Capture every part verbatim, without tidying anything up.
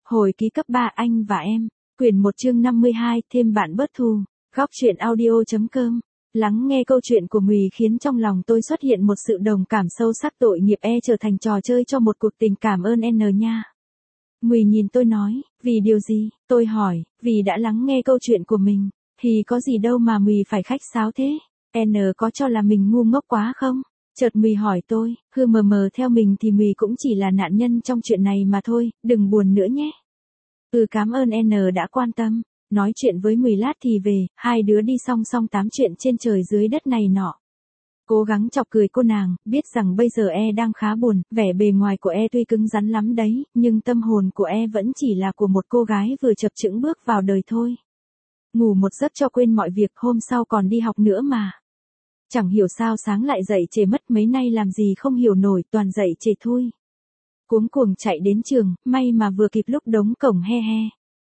Hồi ký cấp ba anh và em, quyển một chương năm mươi hai, thêm bạn bớt thù, góc truyện audio.com. Lắng nghe câu chuyện của Mùi khiến trong lòng tôi xuất hiện một sự đồng cảm sâu sắc, tội nghiệp e trở thành trò chơi cho một cuộc tình, cảm ơn N nha. Mùi nhìn tôi nói, vì điều gì? Tôi hỏi, vì đã lắng nghe câu chuyện của mình. Thì có gì đâu mà Mùi phải khách sáo thế? N có cho là mình ngu ngốc quá không? Chợt Mùi hỏi tôi, hư mờ mờ theo mình thì Mùi cũng chỉ là nạn nhân trong chuyện này mà thôi, đừng buồn nữa nhé. Ừ, cảm ơn N đã quan tâm. Nói chuyện với Mùi lát thì về, hai đứa đi song song tám chuyện trên trời dưới đất này nọ. Cố gắng chọc cười cô nàng, biết rằng bây giờ e đang khá buồn, vẻ bề ngoài của e tuy cứng rắn lắm đấy, nhưng tâm hồn của e vẫn chỉ là của một cô gái vừa chập chững bước vào đời thôi. Ngủ một giấc cho quên mọi việc, hôm sau còn đi học nữa mà. Chẳng hiểu sao sáng lại dậy trễ mất, mấy nay làm gì không hiểu nổi, toàn dậy trễ thôi. Cuống cuồng chạy đến trường, may mà vừa kịp lúc đóng cổng he he.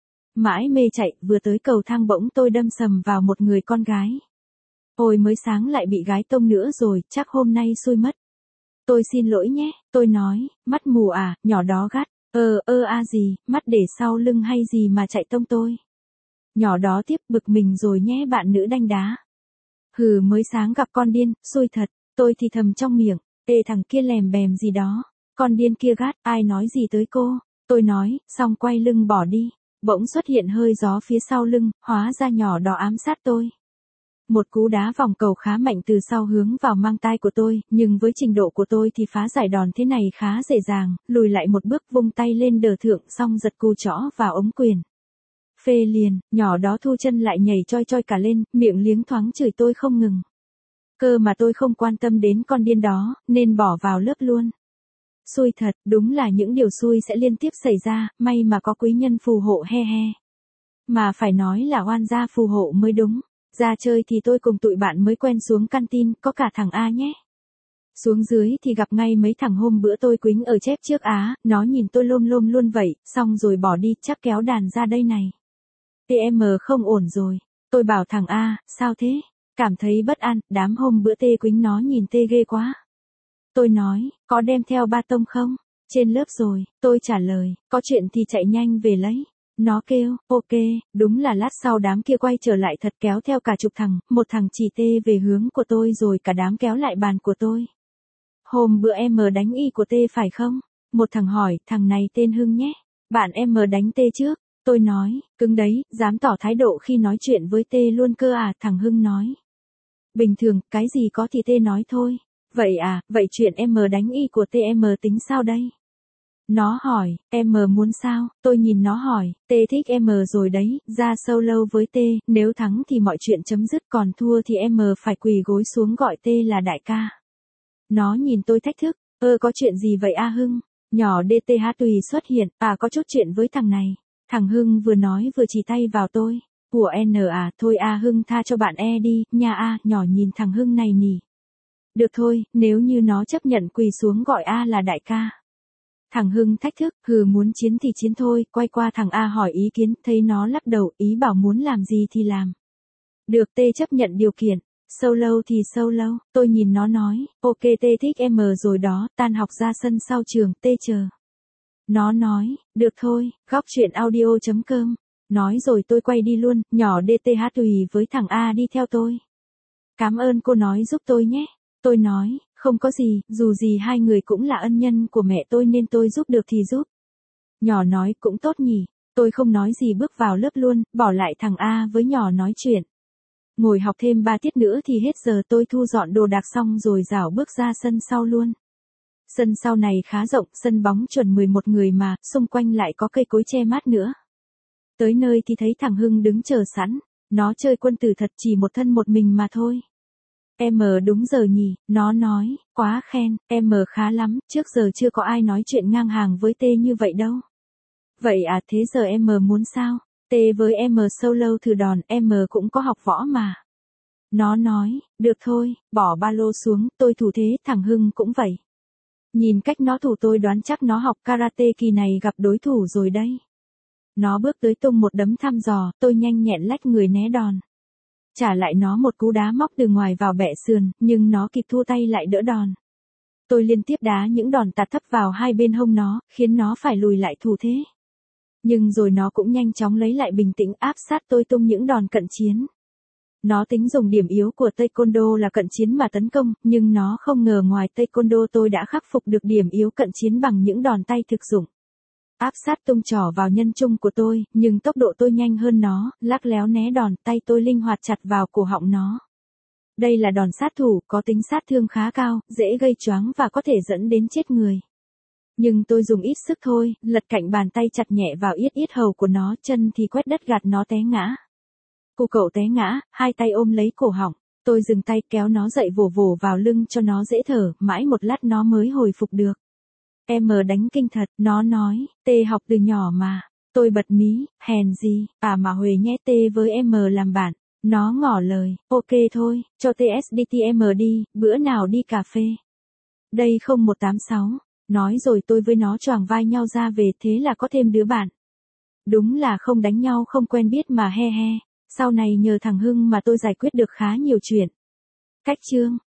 Mãi mê chạy, vừa tới cầu thang bỗng tôi đâm sầm vào một người con gái. Ôi mới sáng lại bị gái tông nữa rồi, chắc hôm nay xui mất. Tôi xin lỗi nhé, tôi nói, mắt mù à, nhỏ đó gắt, ơ ơ a gì, mắt để sau lưng hay gì mà chạy tông tôi. Nhỏ đó tiếp, bực mình rồi nhé bạn nữ đanh đá. Hừ, mới sáng gặp con điên, xui thật, tôi thì thầm trong miệng, ê thằng kia lèm bèm gì đó, con điên kia gắt, ai nói gì tới cô, tôi nói, xong quay lưng bỏ đi. Bỗng xuất hiện hơi gió phía sau lưng, hóa ra nhỏ đó ám sát tôi. Một cú đá vòng cầu khá mạnh từ sau hướng vào mang tai của tôi, nhưng với trình độ của tôi thì phá giải đòn thế này khá dễ dàng, lùi lại một bước vung tay lên đờ thượng xong giật cù trõ vào ống quyền. Phê liền, nhỏ đó thu chân lại nhảy choi choi cả lên, miệng liếng thoáng chửi tôi không ngừng. Cơ mà tôi không quan tâm đến con điên đó, nên bỏ vào lớp luôn. Xui thật, đúng là những điều xui sẽ liên tiếp xảy ra, may mà có quý nhân phù hộ he he. Mà phải nói là oan gia phù hộ mới đúng. Ra chơi thì tôi cùng tụi bạn mới quen xuống canteen, có cả thằng A nhé. Xuống dưới thì gặp ngay mấy thằng hôm bữa tôi quýnh ở chép trước Á, nó nhìn tôi lôm lôm luôn vậy, xong rồi bỏ đi, chắc kéo đàn ra đây này. tê em không ổn rồi. Tôi bảo thằng A, sao thế? Cảm thấy bất an, đám hôm bữa tê quýnh nó nhìn tê ghê quá. Tôi nói, có đem theo ba tông không? Trên lớp rồi, tôi trả lời, có chuyện thì chạy nhanh về lấy. Nó kêu, ok, đúng là lát sau đám kia quay trở lại thật, kéo theo cả chục thằng, một thằng chỉ tê về hướng của tôi rồi cả đám kéo lại bàn của tôi. Hôm bữa em đánh y của tê phải không? Một thằng hỏi, thằng này tên Hưng nhé. Bạn em đánh tê trước. Tôi nói, cứng đấy, dám tỏ thái độ khi nói chuyện với tê luôn cơ à, thằng Hưng nói. Bình thường, cái gì có thì tê nói thôi. Vậy à, vậy chuyện em đánh y của tê em tính sao đây? Nó hỏi, em muốn sao? Tôi nhìn nó hỏi, tê thích em rồi đấy, ra solo với tê, nếu thắng thì mọi chuyện chấm dứt, còn thua thì em phải quỳ gối xuống gọi tê là đại ca. Nó nhìn tôi thách thức, ơ có chuyện gì vậy A Hưng? Nhỏ đê tê hát tùy xuất hiện, à có chút chuyện với thằng này. Thằng Hưng vừa nói vừa chỉ tay vào tôi. Của N à, thôi A Hưng tha cho bạn E đi, nha A, nhỏ nhìn thằng Hưng này nỉ. Được thôi, nếu như nó chấp nhận quỳ xuống gọi A là đại ca. Thằng Hưng thách thức, hừ muốn chiến thì chiến thôi, quay qua thằng A hỏi ý kiến, thấy nó lắc đầu, ý bảo muốn làm gì thì làm. Được, tê chấp nhận điều kiện, solo thì solo, tôi nhìn nó nói, ok tê thích em rồi đó, tan học ra sân sau trường, tê chờ. Nó nói, được thôi, góc truyện audio.com. Nói rồi tôi quay đi luôn, nhỏ đê tê hát tùy với thằng A đi theo tôi. Cảm ơn cô nói giúp tôi nhé. Tôi nói, không có gì, dù gì hai người cũng là ân nhân của mẹ tôi nên tôi giúp được thì giúp. Nhỏ nói cũng tốt nhỉ, tôi không nói gì bước vào lớp luôn, bỏ lại thằng A với nhỏ nói chuyện. Ngồi học thêm ba tiết nữa thì hết giờ, tôi thu dọn đồ đạc xong rồi rảo bước ra sân sau luôn. Sân sau này khá rộng, sân bóng chuẩn mười một người mà, xung quanh lại có cây cối che mát nữa. Tới nơi thì thấy thằng Hưng đứng chờ sẵn, nó chơi quân tử thật, chỉ một thân một mình mà thôi. Em đúng giờ nhỉ, nó nói, quá khen, em khá lắm, trước giờ chưa có ai nói chuyện ngang hàng với tê như vậy đâu. Vậy à, thế giờ em muốn sao? Tê với em solo thử đòn, em cũng có học võ mà. Nó nói, được thôi, bỏ ba lô xuống, tôi thủ thế, thằng Hưng cũng vậy. Nhìn cách nó thủ tôi đoán chắc nó học karate kỳ này gặp đối thủ rồi đây. Nó bước tới tung một đấm thăm dò, tôi nhanh nhẹn lách người né đòn. Trả lại nó một cú đá móc từ ngoài vào bẹ sườn, nhưng nó kịp thua tay lại đỡ đòn. Tôi liên tiếp đá những đòn tạt thấp vào hai bên hông nó, khiến nó phải lùi lại thủ thế. Nhưng rồi nó cũng nhanh chóng lấy lại bình tĩnh áp sát tôi tung những đòn cận chiến. Nó tính dùng điểm yếu của Taekwondo là cận chiến mà tấn công, nhưng nó không ngờ ngoài Taekwondo tôi đã khắc phục được điểm yếu cận chiến bằng những đòn tay thực dụng. Áp sát tung trỏ vào nhân trung của tôi, nhưng tốc độ tôi nhanh hơn nó, lắc léo né đòn, tay tôi linh hoạt chặt vào cổ họng nó. Đây là đòn sát thủ, có tính sát thương khá cao, dễ gây choáng và có thể dẫn đến chết người. Nhưng tôi dùng ít sức thôi, lật cạnh bàn tay chặt nhẹ vào yết yết hầu của nó, chân thì quét đất gạt nó té ngã. Cô cậu té ngã, hai tay ôm lấy cổ họng, tôi dừng tay kéo nó dậy vồ vồ vào lưng cho nó dễ thở, mãi một lát nó mới hồi phục được. Em đánh kinh thật, nó nói, tê học từ nhỏ mà. Tôi bật mí, hèn gì, à mà Huệ nhé tê với em làm bạn. Nó ngỏ lời, ok thôi, cho tê ét đê tê em đi, bữa nào đi cà phê. Đây không một tám sáu, nói rồi tôi với nó choàng vai nhau ra về, thế là có thêm đứa bạn. Đúng là không đánh nhau không quen biết mà he he, sau này nhờ thằng Hưng mà tôi giải quyết được khá nhiều chuyện. Cách chương